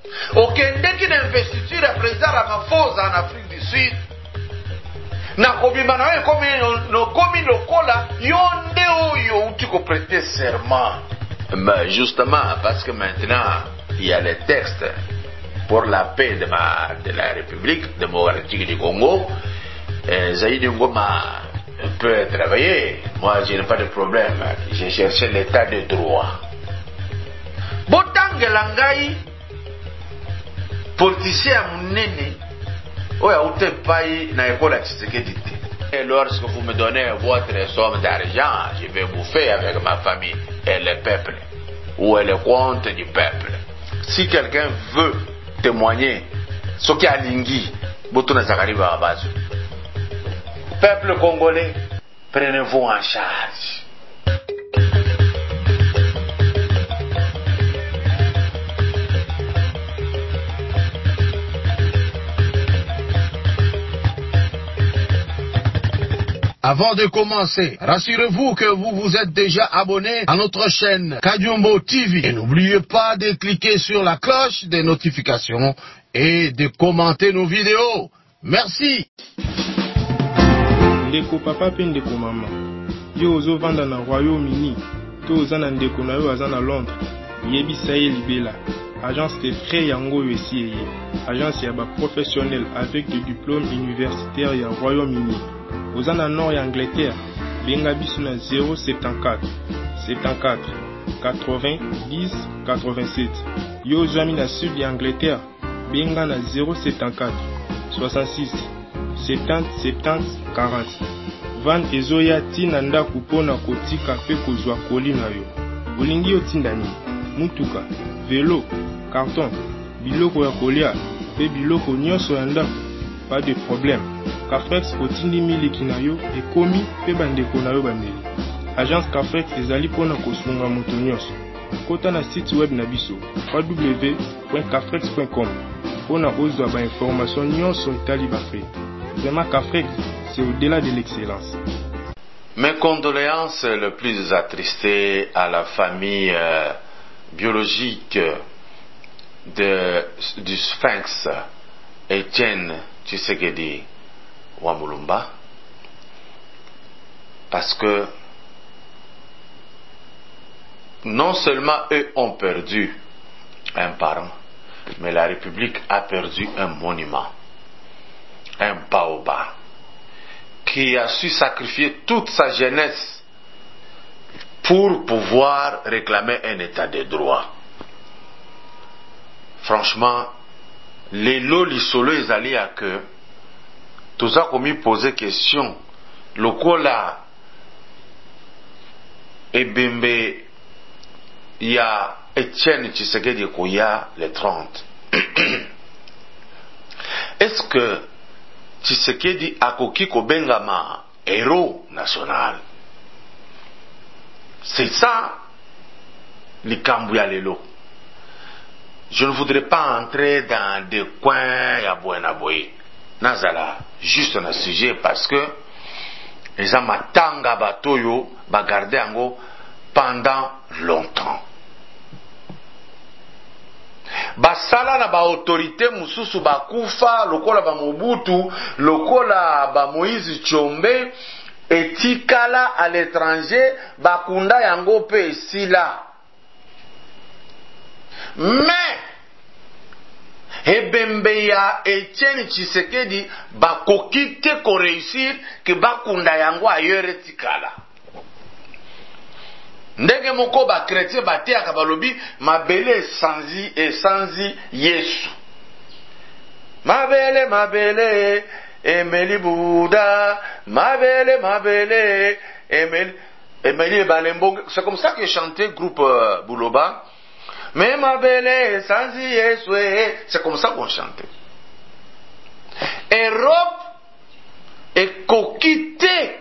okendeki na investiture ya président Ramaphosa en Afrique du Sud na kobima na yo komi lokola yo nde oyo uti prêter serment. Mais justement parce que maintenant il y a les textes pour la paix de la République démocratique du Congo, Zaïdi Ngoma peut travailler. Moi je n'ai pas de problème, j'ai cherché l'état de droit. Botangela ngai politicien munene oya ute pai na école ya Tshisekedi te. Et lorsque vous me donnez votre somme d'argent, je vais bouffer avec ma famille et le peuple, ou le compte du peuple. Si quelqu'un veut témoigner ce qui a lingui, botuna zakariba abazo. Peuple congolais, prenez-vous en charge. Avant de commencer, rassurez-vous que vous vous êtes déjà abonné à notre chaîne Kadiombo TV. Et n'oubliez pas de cliquer sur la cloche des notifications et de commenter nos vidéos. Merci. Ndeko papa pe ndeko mama. Yo ozo vanda na Royaume-Uni. To oza na ndeko na yo aza na Londres. Yebisa ye libela. Agence de frais yango yo esi eye. Agence ya ba professionnel avec des diplômes universitaires ya Royaume-Uni. Oza na nord ya Angleterre, benga biso na 074 74 80 10 87. Yo ozwami na sud ya Angleterre, benga na 074 66 70 70 40. Van ezoya tina ndaku mpona kotika pe kozwa koli na yo. Olingi otinda nini? Mutuka, velo, carton, biloko ya kolia pe biloko nyonso ya ndaku. Pas de problème. Cafrex otindi miliki na yo ekomi pe bandeko na yo bandeli. Agence Cafrex ezali pona kosunga moto nyonso. Kota na site web na biso www.cafrex.com pona ozwa ba information nyonso etali ba frais. Vraiment Cafrex, c'est au-delà de l'excellence. Mes condoléances les plus attristées à la famille biologique du Sphinx Etienne Tshisekedi Wamulumba, parce que non seulement eux ont perdu un parent, mais la République a perdu un monument, un baobab, qui a su sacrifier toute sa jeunesse pour pouvoir réclamer un état de droit. Franchement, les lots lisolo ezali à que tout ça comme poser question lokola ebembe ya Etienne Tshisekedi koya le 30. Est-ce que Tshisekedi akoki kobengama héros national? C'est ça likambu ya lelo. Je ne voudrais pas entrer dans des coins ya buena boy. Nazala juste un sujet parce que les amatanga batoyo ba garder ango pendant longtemps. Basala na ba autorité mususu bakufa lokola ba Mobutu, lokola ba Moïse Tshombe etikala à l'étranger bakunda yango pe sila. Mais ebembe ya Etienne Tshisekedi bakoki te ko réussir ke bakunda yango ailleurs tikala. Ndenge moko ba chrétien batiaka balobi mabele sanzi Yesu. Mabele emeli Bouddha, mabele emeli Balembo. C'est comme ça que chantait groupe Bouloba. Mais ma belle sanzi Yesu, c'est comme ça qu'on chantait. Europe est coquitée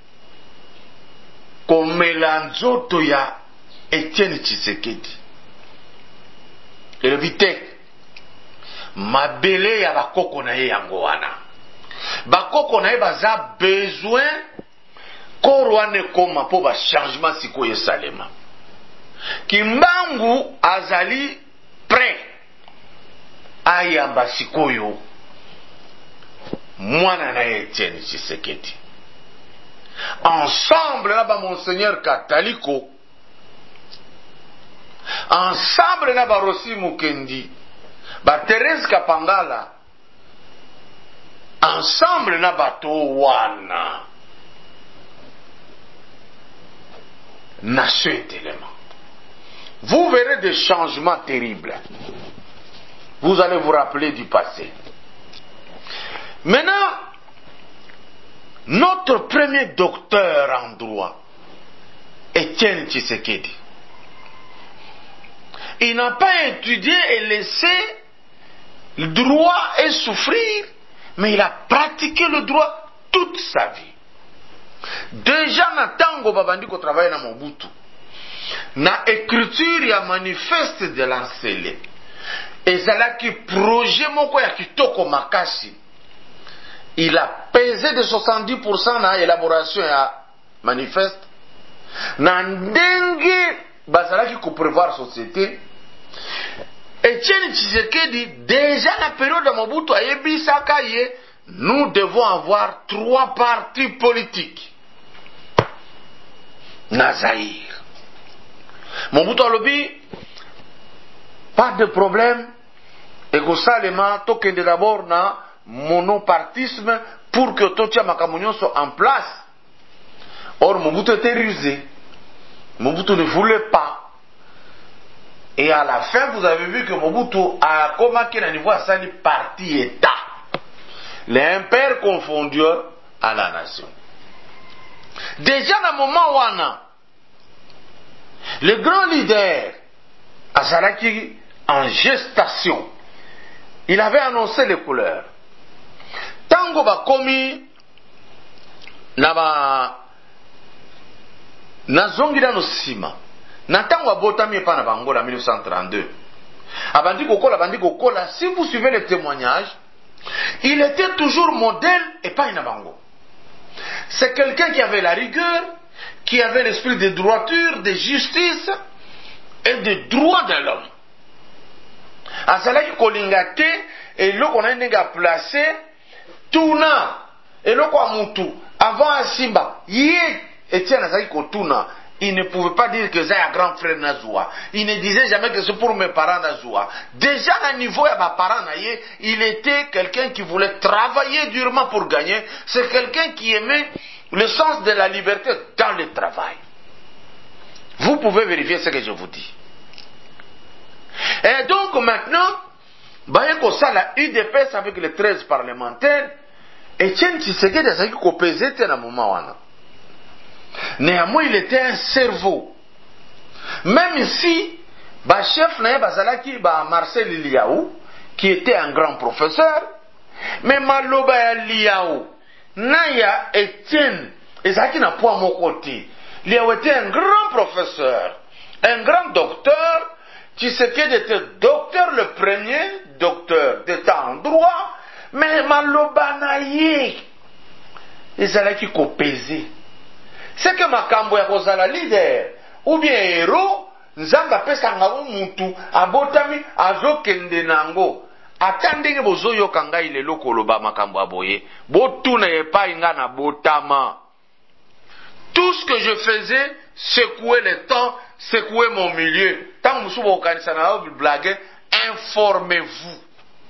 comme melanzoto ya Etienne Tshisekedi. Et le vite, ma belle ya bakoko na ye yango wana. Bakoko na ye baza besoin korwane koma po ba changement siko yesalema. Kimbangu azali prêt ayamba sikoyo mwana na Etienne Tshisekedi ensemble na ba Monseigneur Kataliko, ensemble na ba Rossi Mukendi, ba Thérèse Kapangala, ensemble na bato wana nation est élément. Vous verrez des changements terribles. Vous allez vous rappeler du passé. Maintenant, notre premier docteur en droit, Etienne Tshisekedi, il n'a pas étudié et laissé le droit et souffrir, mais il a pratiqué le droit toute sa vie. Déjà na tango babandi ko travailler na Mobutu, na écriture ya manifeste de l'Ancele, ezalaki projet moko ya kitoko makasi. Il a pesé de 70% na élaboration ya manifeste, na ndenge bazalaki ko prévoir société. Etienne Tshisekedi, déjà la période de Mobutu ayebisaka ye, nous devons avoir 3 partis politiques. Nazaïr. Mobutu alobi, pas de problème. Et que ça, les mains, tokende d'abord na monopartisme pour que Totia Makamunyon soit en place. Or, Mobutu était rusé. Mobutu ne voulait pas. Et à la fin, vous avez vu que Mobutu a commencé à niveau à sali parti-État. Les impairs confondus à la nation. Déjà dans le moment où on a le grand leader Azalaki en gestation, il avait annoncé les couleurs. Tango ba komi na zongi da no sima. Na tango abotami pa na bango la 1932. Abandi kokola, si vous suivez les témoignages, il était toujours modèle et pas inabango. C'est quelqu'un qui avait la rigueur, qui avait l'esprit de droiture, de justice et de droit de l'homme. Azalaki kolingate et l'eau qu'on a placé, tuna et l'eau qu'on mutu avant Asimba. Yé Etienne Azalaki kotuna. Il ne pouvait pas dire que c'est un grand frère Nazoua. Il ne disait jamais que c'est pour mes parents Nazoua. Déjà à niveau de mes parents, il était quelqu'un qui voulait travailler durement pour gagner. C'est quelqu'un qui aimait le sens de la liberté dans le travail. Vous pouvez vérifier ce que je vous dis. Et donc maintenant, ça la UDPS avec les 13 parlementaires, Etienne Tshisekedi a dit qu'on pesait à un moment. Néanmoins, il était un cerveau. Même si, chef Bazalaki, Marcel Liaou, qui était un grand professeur, mais Maloba Liaou, Naya Etienne, et ça qui n'a pas à mon côté. Liaou était un grand professeur, un grand docteur, Tshisekedi était docteur, le premier docteur d'État en droit, mais Maloba Naye, et ça là qui pesé. C'est que makambo ya kozala leader ou bien héros nzamba pesa ngabo mutu abotami azokende nango atandenge bozoyoka ngai lelo koloba makambo aboye botuna epai nga na botama. Tout ce que je faisais, secouer le temps, secouer mon milieu. Tant que vous organisez une blague, informez-vous.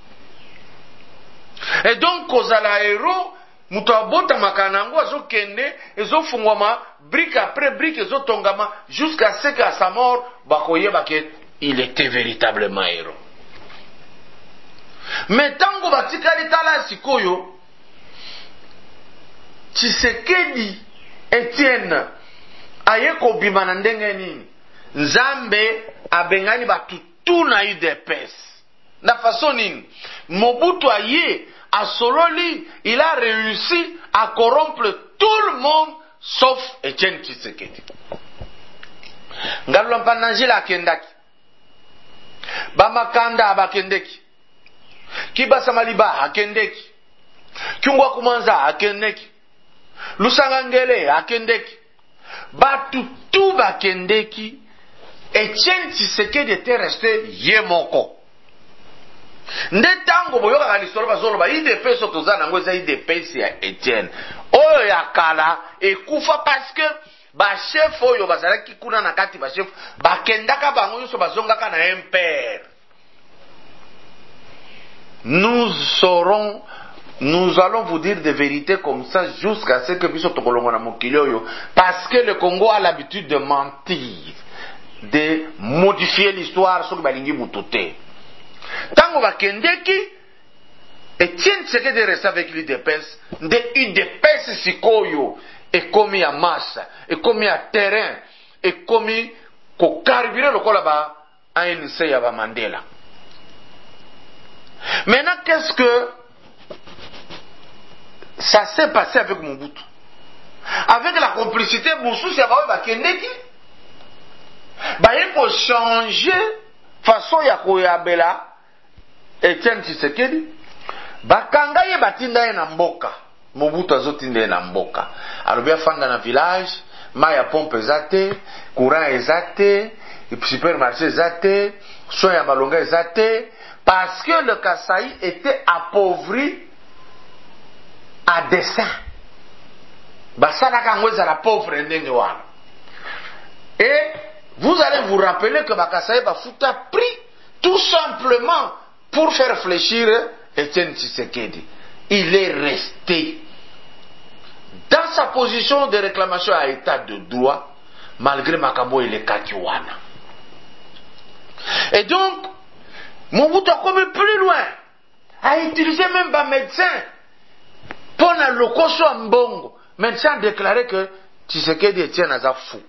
Et donc kozala héros mutu abota makanango azokende ezofungwama brique après brique ezotongama jusqu'à ce qu'à sa mort bakoyeba que il était véritablement héros. Mais tango batikali tala sikoyo Tshisekedi Etienne aye kobima na ndenge nini Nzambe abengani batu tuna UDPS na façon nini Mobutu aye à Sololi, il a réussi à corrompre tout le monde sauf Etienne Tshisekedi. Ngalwa mpananjila akendaki. Bamakanda abakendeki. Kibasa Maliba akendeki. Kyungwa Kumanza akendeki. Lusangangele akendeki. Batu tout bakendeki. Etienne Tshisekedi était resté yemoko. nde tango boyoka lisolo bazoloba IDP so toza nango eza IDP ya Etienne oyo ya kala ekufa parce que ba chef oyo bazalaki kuna na kati ba chef bakendaka bango nyonso bazongaka na impère. Nous allons vous dire des vérités comme ça jusqu'à ce que biso tokolongo na mokili oyo, parce que le Congo a l'habitude de mentir, de modifier l'histoire soki balingi mututé. Tango bakendeki Etienne Tshisekedi reste avec l'UDPS, de UDPS sikoyo ekomi ya massa, ekomi ya terrain, ekomi ko carburé lokola ba ANC ya ba Mandela. Maintenant, qu'est-ce que ça s'est passé avec Mobutu? Avec la complicité, Boussous, c'est pas Bakendeki. Il faut changer façon ya koyabela Etienne Tshisekedi. Bakanga ye batinda ye na mboka. Mobutu azotinda ye na mboka. Alobia fanda na village, ma ya pompe ezate, courant ezate, supermarché ezate, soin ya malonga ezate. Parce que le Kasaï était appauvri à dessein. Basalaka ngweza la pauvre ndenge wana. Et vous allez vous rappeler que Bakasaï Bafuta pris tout simplement pour faire réfléchir Etienne Tshisekedi. Il est resté dans sa position de réclamation à état de droit malgré Makambo et les Kakiwana. Et donc Mobutu a commis plus loin, a utilisé même des médecins pour le locoso en bongo. Médecin a déclaré que Tshisekedi Etienne Aza fou.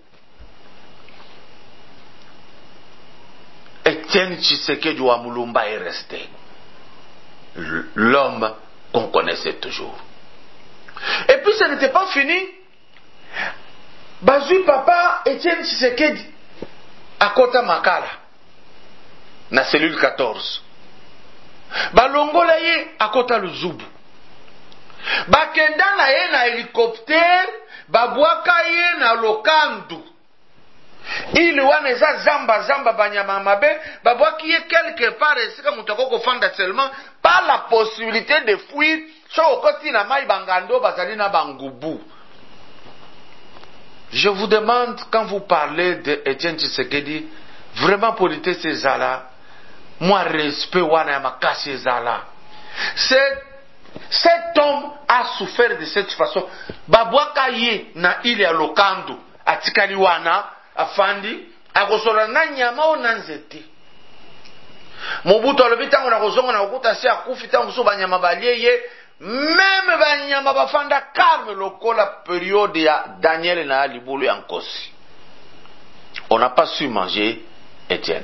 Etienne Tshisekedi wa Mulumba est resté. L'homme qu'on connaissait toujours. Et puis ça n'était pas fini. Bazui papa Etienne Tshisekedi à Kota Makala. Na cellule 14. Balongola ye akota Luzubu. Bakenda na ye na hélicoptère, babwaka ye na Lokandu. Il wana eza zamba banyama mabe, babwaki ye quelque part esika mutako kofanda seulement par la possibilité de fuir, so okoti na mai bangando bazali na bangubu. Je vous demande quand vous parlez de Etienne Tshisekedi, vraiment polité ces zala. Moi, respect wana makasi zala. Cet homme a souffert de cette façon. Babwaka ye na ile ya Lokandu atikali wana afandi akosola na nyama o nanzete. Mobutu alobi tango na kozonga na okuta si akufi tango so banyama balie même banyama bafanda calme lokola période ya Daniel na libulu ya nkosi. On n'a pas su manger Etienne.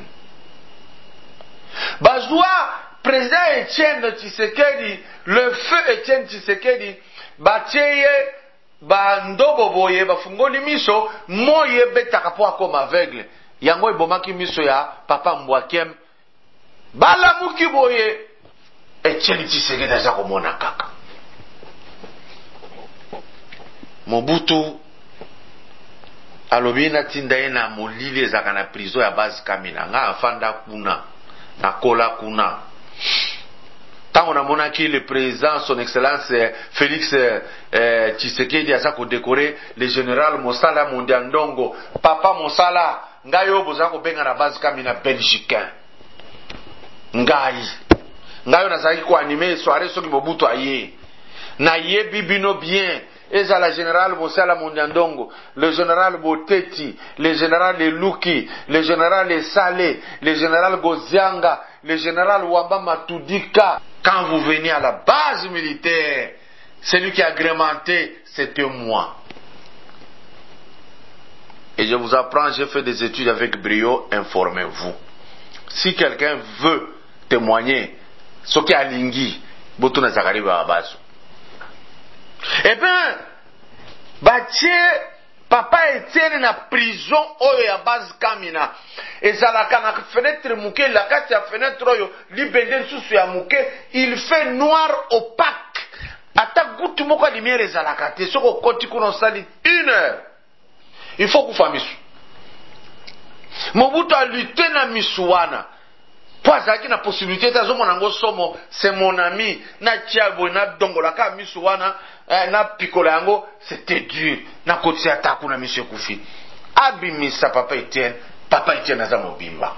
Bazwa président Etienne Tshisekedi, le feu Etienne Tshisekedi, batieye bandobo boye bafungoli miso moye betaka po akoma aveugle. Yango ibomaki miso ya papa Mbwakem. Balamuki boye Etienne Tshisekedi aza komona kaka. Mobutu alobi na tinda ye na molili ezaka na prison ya base Kamina nga afanda kuna na kola kuna. Tant on a monaki le président son excellence Félix Tshisekedi aza ko décorer le général Mosala Mondiandongo papa Mosala ngayo boza ko benga na base Kamina belgicain ngayo nazaki ko animer soirée soki Mobutu aye na ye bibino bien. Eza la général Mosala Mondiandongo, le général Boteti, le général Luki, le général Salé, le général Gozianga, le général Wamba Matudika. Quand vous venez à la base militaire, celui qui a agrémenté, c'était moi. Et je vous apprends, j'ai fait des études avec brio, informez-vous. Si quelqu'un veut témoigner, ce qui a lingui, Botuna Zakari Babasu. Eh bien, batie papa Etienne na prison oyo ya base Kamina. Ezalaka na fenêtre muke, la kati ya fenêtre oyo libende nsusu ya muke, il fait noir opaque. Ata gutu moko lumière ezalaka te, soko koti kuna sali 1 heure. Il faut kufa misu. Mobutu a lutté na misu wana. po azalaki na possibilité te azomona yango somo c'est mon ami na tia boye na dongolaka miso wana na pikola yango c'était dur na kotisa ata kuna miso ekufi abimisa papa Etienne aza mobimba.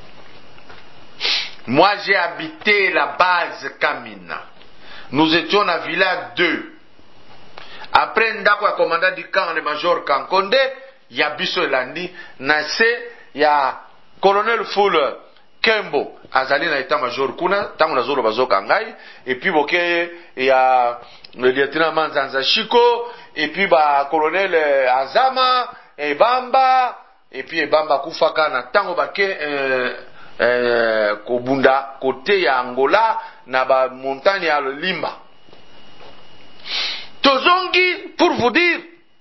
Moi j'ai habité la base Kamina, nous étions à Villa 2. Après ndako ya commandant du camp le major Kankonde ya biso elandi na se ya colonel Full Kembo azali na état major kuna tango nazolo bazoka ngai et puis boke ya le lieutenant Manzanza Chiko et puis ba colonel Azama et Bamba et puis Bamba kufaka na tango bake kobunda côté ya Angola na ba montagne ya Limba. Tozongi pour vous dire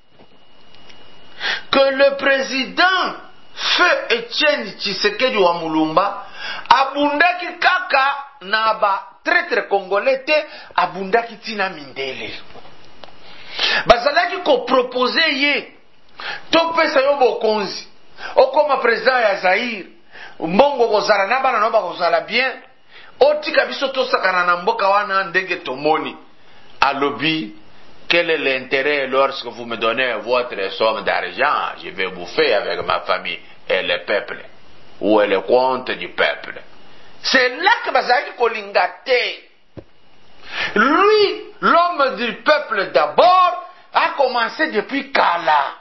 que le président Feu Etienne Tshisekedi wa Mulumba abundaki kaka na ba traître congolais te abundaki tina mindele bazalaki ko proposer ye to pesa yo bokonzi okoma président ya Zaire mbongo kozala na bana no bakozala bien otika biso tosakana na mboka wana ndenge tomoni alobi. Quel est l'intérêt lorsque vous me donnez votre somme d'argent? Je vais bouffer avec ma famille et le peuple. Où est le compte du peuple? C'est là que Bazaki Kolingate, lui, l'homme du peuple d'abord, a commencé depuis Kala.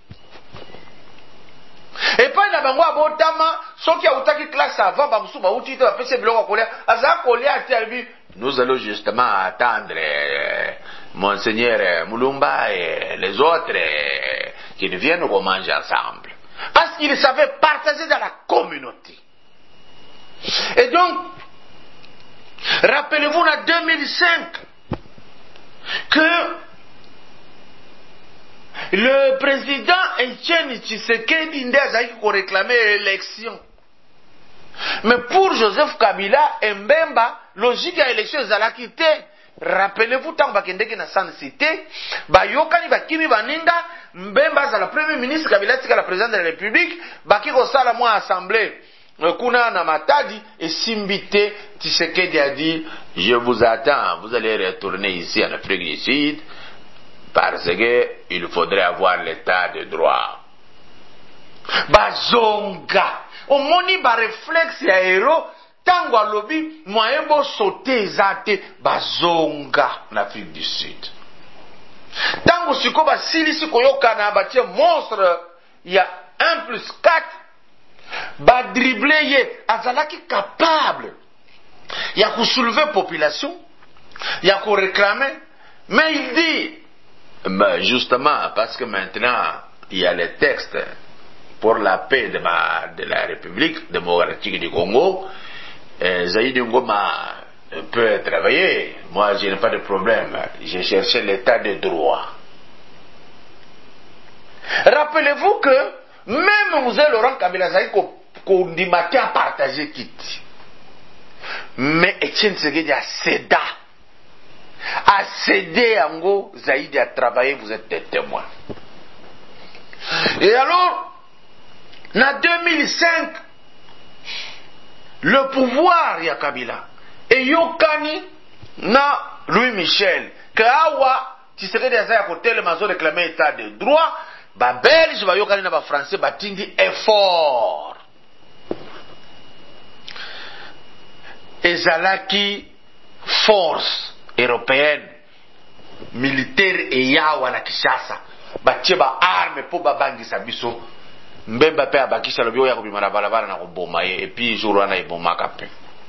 Et pas na bango abotama, soki a utaki classe avant, bamusu ba uti te bapese biloko kolia, aza kolia ati. Nous allons justement attendre Monseigneur Mulumba et les autres qui viennent nous manger ensemble. Parce qu'ils savaient partager dans la communauté. Et donc, rappelez-vous en 2005 que le président Etienne Tshisekedi Ndazaki ko réclamait l'élection. Mais pour Joseph Kabila et Mbemba, logique à l'élection ezalaki te. Rappelez-vous tant bakendeki na San Cité, bayokani bakimi baninga, Mbemba za la premier ministre, Kabila tika la président de la République, baki kosala mwa assemblée kuna na Matadi et Simbité. Tshisekedi a dit je vous attends, vous allez retourner ici en Afrique du Sud parce que il faudrait avoir l'état de droit. Bazonga omoni ba réflexe ya héros tango alobi moyen bo sauter ezate bazonga na Afrique du Sud. Tango siko ba silisi koyokana batie monstre ya 1+4 ba dribbler ye azalaki capable ya ko soulever population ya ko réclamer, mais il dit justement parce que maintenant il y a les textes pour la paix de la République démocratique du Congo, Zaïdi Ngoma peut travailler. Moi, je n'ai pas de problème. J'ai cherché l'état de droit. Rappelez-vous que même Mzee Laurent Kabila Zaïdi Kondimate a partagé Kiti. Mais Etienne Tshisekedi a cédé Ango, Zaïdi a travaillé, vous êtes des témoins. Et alors, en 2005, le pouvoir ya Kabila et Yokani na Louis Michel que awa Tshisekedi azaya kotel mazo réclamer état de droit, ba belge ba Yokani na ba français batindi effort. Ezalaki force européenne militaire et yawa na Kinshasa batie ba arme po ba bangisa biso. Mbemba pe abakisha lobio ya kubimana balabala na kuboma et puis jour wana ibomaka pe.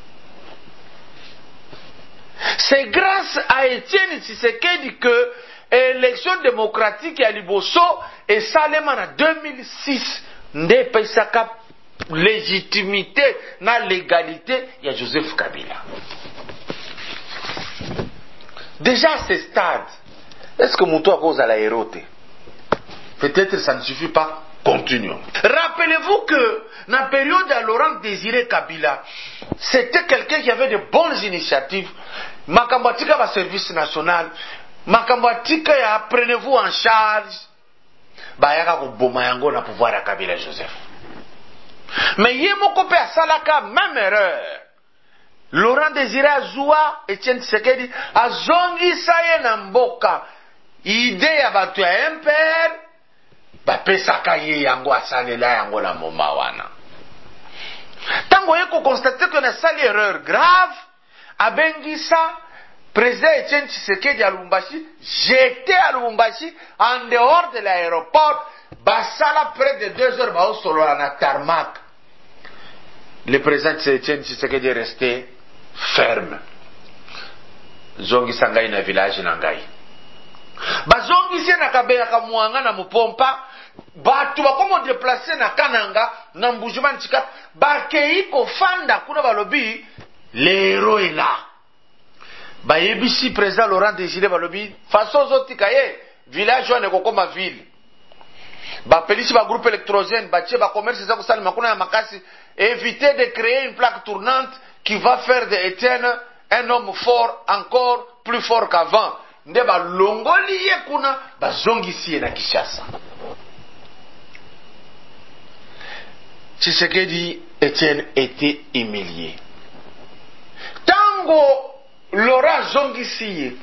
C'est grâce à Etienne Tshisekedi que l'élection démocratique ya liboso et Salema en 2006 nde pesaka légitimité na légalité ya Joseph Kabila. Déjà à ce stade, est-ce que Moutou a cause à la hérote? Peut-être ça ne suffit pas. Continuons. Rappelez-vous que dans la période de Laurent Désiré Kabila, c'était quelqu'un qui avait de bonnes initiatives. Makambatika va service national. Makambatika ya prenez-vous en charge. Bayaka ko bomayango na pouvoir à Kabila Joseph. Mais yemoko pe asalaka même erreur. Laurent Désiré Azua, Etienne Tshisekedi, azongisa ye na mboka. Idée ya batu ya MPR, bapesaka ye yango asalela yango na moma wana. Tango ye ko constate que na sali erreur grave, abengisa président Etienne Tshisekedi à Lubumbashi, jeté à Lubumbashi, en dehors de l'aéroport, basala près de 2 heures, bao solo na tarmac. Le président Etienne Tshisekedi est resté ferme. Zongi sangai na village na ngai. Bazongi se na kabeya ka muanga na mupompa, batu bakomo déplacer na Kananga, na Mbujimana Tshikapa, bakei ko fanda kuna balobi, l'héros est là. Bayebisi président Laurent Désiré balobi, façon zotika ye, village wane kokoma ville. Bapelisi ba groupe électrogène, batie ba commerce za kusali makuna ya makasi, éviter de créer une plaque tournante qui va faire de Etienne un homme fort, encore plus fort qu'avant. Nde ba longoli ye kuna, ba zongisi na Kinshasa. Tshisekedi Etienne était humilié. Tango Laurent zongisi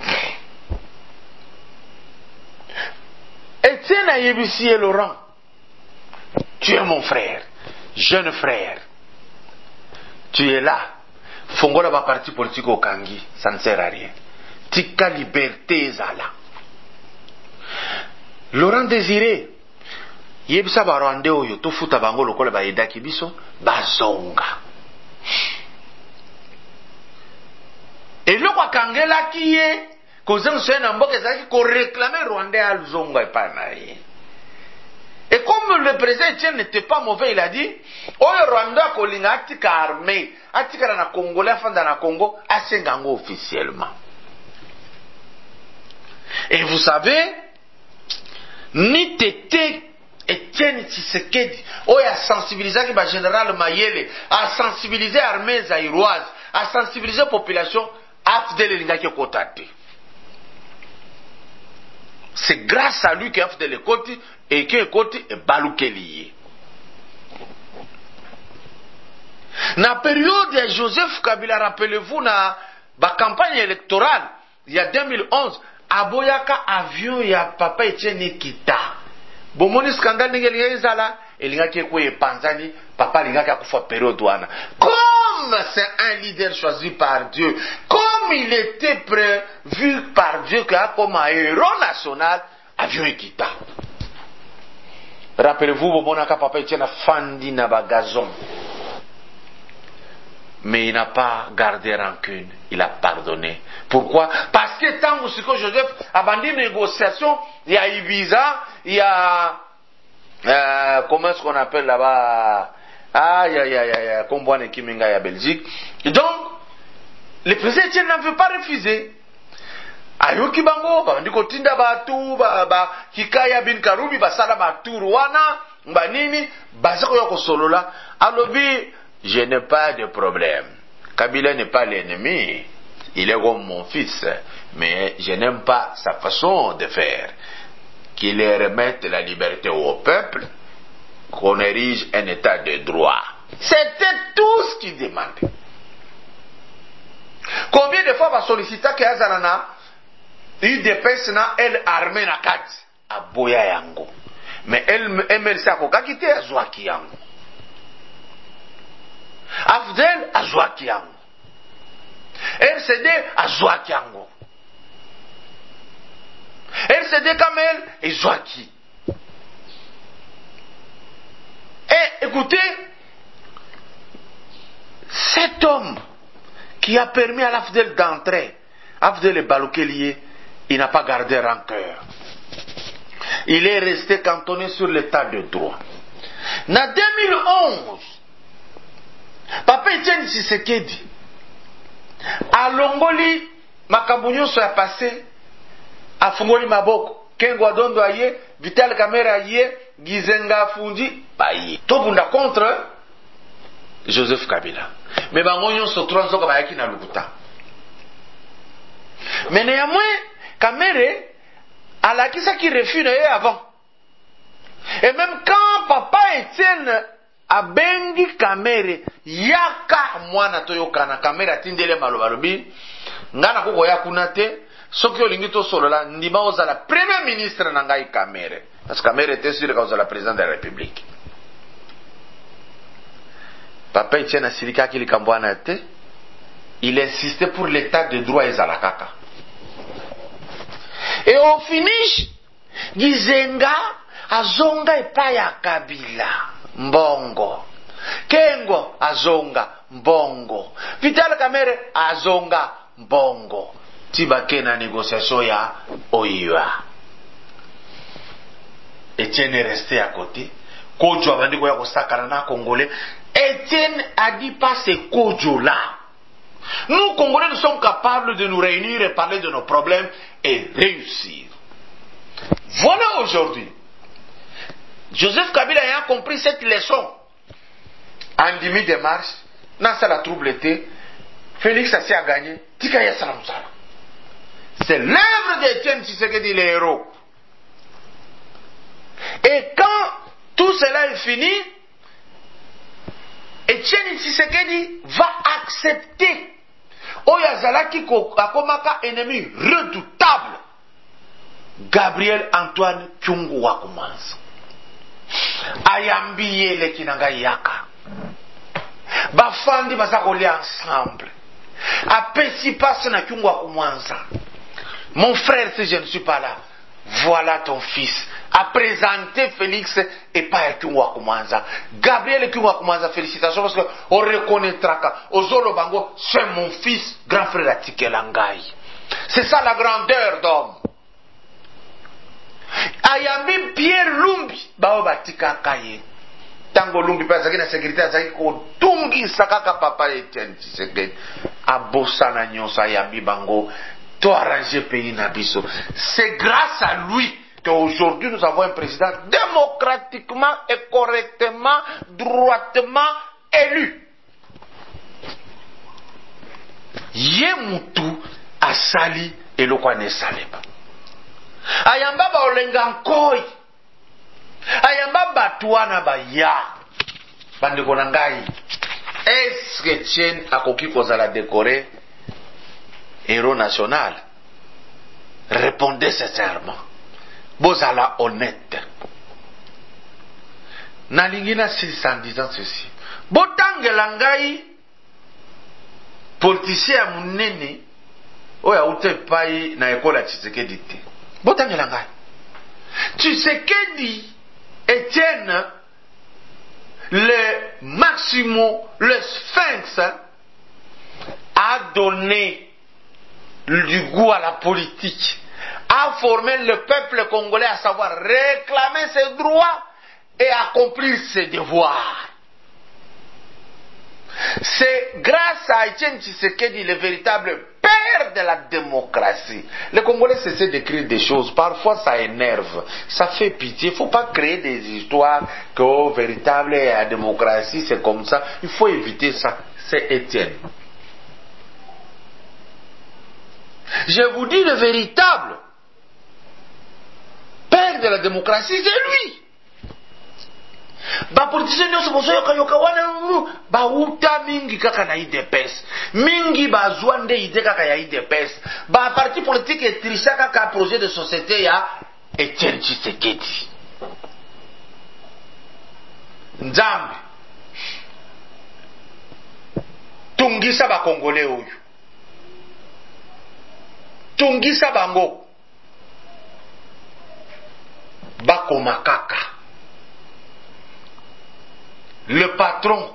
Etienne a yebisi Laurent, tu es mon frère, jeune frère. Tu es là. Fongola ba parti politique au Kangi, ça ne sert à rien. Tika liberté zala. Laurent Désiré, yebisa ba Rwandais oyo to futa bango lokola ba edaki biso, bazonga. Et le kwa kangela kiye, kozen sena mboke zaki ko réclamer Rwandais al zonga epanaye. Et comme le président Etienne n'était pas mauvais, il a dit, Oyo Rwanda kolinga atika armée, atika na Congolais, fanda na Congo, asengango officiellement. Et vous savez, ni tété Etienne Tshisekedi, Oyo a sensibilisé le général Mayele, a sensibilisé l'armée zaïroise, a sensibilisé la population, afdele lingaki kotate. C'est grâce à lui qu'il a fait les côtes et que les côtes est balouké. Dans la période de Joseph Kabila, rappelez-vous, dans la campagne électorale, il y a 2011, aboyaka avion ya papa Etienne Kita. Bomoni scandale n'ingelinga izala, elinga kekwe panzani, papa linga kakufa période wana. Comme c'est un leader choisi par Dieu, comme il était prévu par Dieu comme un héros national, avion Kita. Rappelez-vous, bomonaka papa Etienne fandi na bagazon. Mais il n'a pas gardé rancune, il a pardonné. Pourquoi? Parce que tant que Joseph a bandé négociation, il y a Ibiza, il y a comment est-ce qu'on appelle là-bas? Combouane Kiminga ya Belgique. Et donc, le président Etienne n'en veut pas refuser. Ayoki bango, bandi kotinda batu, Hikaya bin Karubi, basala batu Rwana, banini, basako yoko solola, alobi, je n'ai pas de problème. Kabila n'est pas l'ennemi. Il est comme mon fils. Mais je n'aime pas sa façon de faire. Qu'il remette la liberté au peuple, qu'on érige un état de droit. C'était tout ce qu'il demandait. Combien de fois va solliciter que Azarana UDPS na elle armée na kat aboya yango. Mais elle MLC akokakite azwaki yango. Afdel azwaki yango. RCD azwaki yango. RCD Kamel ezwaki. Et écoutez, cet homme qui a permis à l'Afdel d'entrer, Afdel est Baloukelier, il n'a pas gardé rancœur. Il est resté cantonné sur l'état de droit. En 2011, Papa Etienne Tshisekedi a longoli makabunyo so ya passé a fungoli maboko Kengo Adondo aye Vital Kamera aye Gizenga Fundi baye tobunda contre Joseph Kabila mais bangonyo so transoko bayaki na lukuta mais néanmoins Kamere alakisa qui refuse avant et même quand Papa Etienne abengi Kamere yaka mwana toyokana. Kamere atindele maloba lobi ngana koko ya kuna te soki olingi to solola ndima ozala premier ministre na ngai Kamere, parce que Kamere était sûr ka ozala président de la République. Papa Etienne asilika ki likambo wana te, il insistait pour l'état de droit ezala kaka. Et au finish Gizenga azonga epai ya Kabila mbongo, Kengo azonga mbongo, Vital Kamerhe azonga mbongo, tibake na négociation ya OIA. Etienne est resté à côté. Kodjo abandi koya kosakana na Congolais. Etienne a dit pas ces Kodjo là. Nous Congolais nous sommes capables de nous réunir et parler de nos problèmes et réussir. Voilà aujourd'hui. Joseph Kabila ayant compris cette leçon, en demi-démarche, dans sa la trouble-té, Félix Assis a gagné. Tikaya Salamsala. C'est l'œuvre d'Étienne Tshisekedi, les héros. Et quand tout cela est fini, Étienne Tshisekedi va accepter Oyazalaki Akomaka, ennemi redoutable, Gabriel Antoine Kyungu Wakumanza. Ayambiye le kinanga yaka. Bafandi bazakoli ensemble. Apesi passe na Kyungu Wakumanza. Mon frère, si je ne suis pas là, voilà ton fils. A présenté Félix et pas Kyungu Wakumanza. Gabriel Kyungu Wakumanza, félicitations parce que on reconnaîtra Ozolo Bango, c'est mon fils, grand frère Atikelangai. C'est ça la grandeur d'homme. Ayambi Pierre Lumbi bao batika kaye. Tango Lumbi pa zaki na sécurité zaki ko tungi sakaka papa Etienne Tshisekedi. Abosana nyosa ayambi bango to arranger pays na biso. C'est grâce à lui qu'aujourd'hui nous avons un président démocratiquement et correctement, droitement élu. Yemutu asali elokwane saleba. Ayamba ba olenga nkoi. Ayamba batuana ba ya. Bandeko na ngai. Est-ce que Etienne akoki kozala décoré héros national? Répondez sincèrement. Bozala honnête. Nalingina 610 ans ceci. Botangela ngai politicien munene oya ute pai na ekola Tshisekedi te. Botangela ngai. Tshisekedi Etienne le maximum, le sphinx a donné du goût à la politique, a formé le peuple congolais à savoir réclamer ses droits et accomplir ses devoirs. C'est grâce à Etienne Tshisekedi, le véritable père de la démocratie. Les Congolais cessent d'écrire des choses, parfois ça énerve, ça fait pitié. Il ne faut pas créer des histoires que véritable la démocratie c'est comme ça. Il faut éviter ça. C'est Etienne. Je vous dis le véritable père de la démocratie, c'est lui. Ba politicien nyonso bozoyoka yoka wana ba uta mingi kaka na IDPS mingi ba zwande ide kaka ya IDPS ba parti politique etrisha kaka projet de société ya Etienne Tshisekedi. Nzambe tungisa ba Congolais oyo, tungisa bango bakoma kaka. Le patron,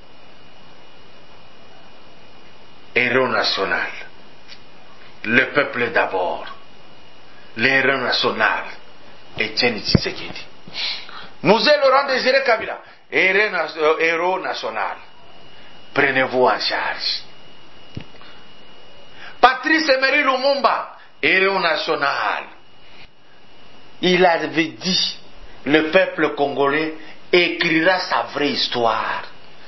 héros national, le peuple d'abord, l'héros national, Etienne Tshisekedi. Mouzé Laurent Désiré Kabila, héros national, prenez-vous en charge. Patrice Emery Lumumba, héros national. Il avait dit, le peuple congolais écrira sa vraie histoire.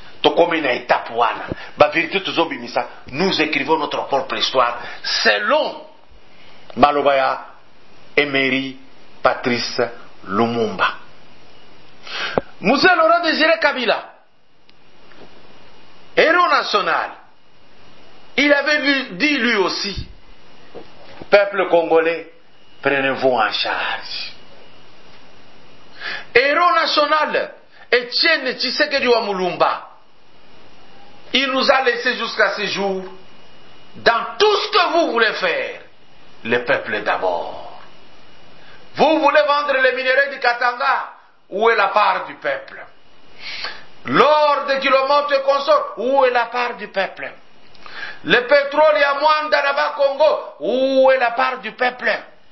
Nous écrivons notre propre histoire selon Malobaya Emery Patrice Lumumba. Moussa Laurent Désiré Kabila, Héros national, il avait dit lui aussi, peuple congolais, prenez-vous en charge. Héros national, Etienne Tshisekedi wa Mulumba, il nous a laissé jusqu'à ce jour, dans tout ce que vous voulez faire, le peuple d'abord. Vous voulez vendre les minerais du Katanga, où est la part du peuple? L'or de kilomètres et consorts, où est la part du peuple? Le pétrole et à Mwanda là-bas Congo, où est la part du peuple?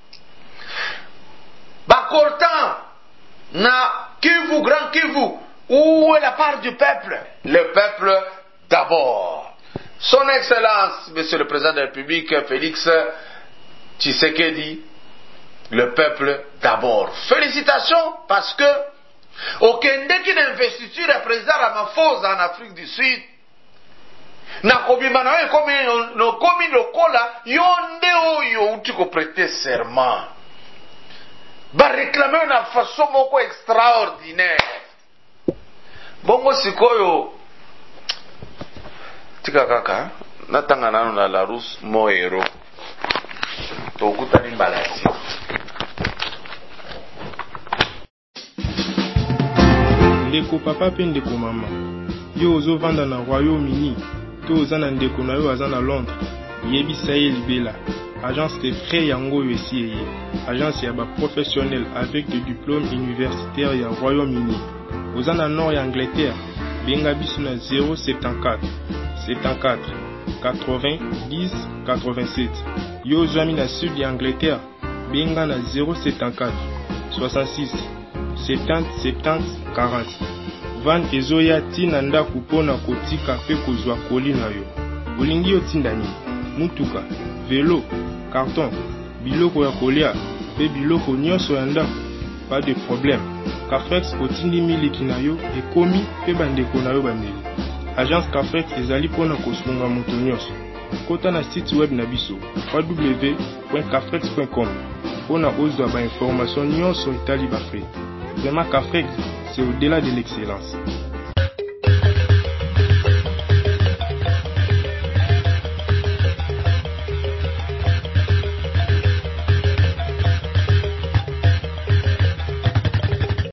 Bakoltan, na Kivu, Grand Kivu, où est la part du peuple? Le peuple d'abord. Son Excellence, Monsieur le Président de la République, Félix Tshisekedi, le peuple d'abord. Félicitations parce que aucun investiture à président Ramaphosa en Afrique du Sud na kobima na yo komi lokola yonde oyo uti ko prêter serment ba réclamer na façon moko extraordinaire. Bongo sikoyo tika kaka natanga nano na la rousse moero to kutani mbalasi. Ndeko papa pe ndeko mama, yo ozovanda na Royaume-Uni, to oza na ndeko na yo aza na Londres, yebisa ye libela. Agence de frais yango yo esi eye. Agence ya ba professionnel avec des diplômes universitaires ya Royaume-Uni. Oza na nord ya Angleterre, benga biso na 074 74 80 10 87. Yo ozwami na sud ya Angleterre, benga na 074 66 70 70 40. Van ezoya tina ndaku pona kotika pe kozwa koli na yo. Olingi yo tinda nini? Mutuka, vélo, carton, biloko ya kolia, pe biloko nyonso ya ndaku. Pas de problème. Cafrex otindi miliki na yo ekomi pe bandeko na yo bandeli. Agence Cafrex ezali pona kosunga moto nyonso. Kota na site web na biso www.cafrex.com pona ozwa ba information nyonso etali ba frais. Vraiment Cafrex, c'est au-delà de l'excellence.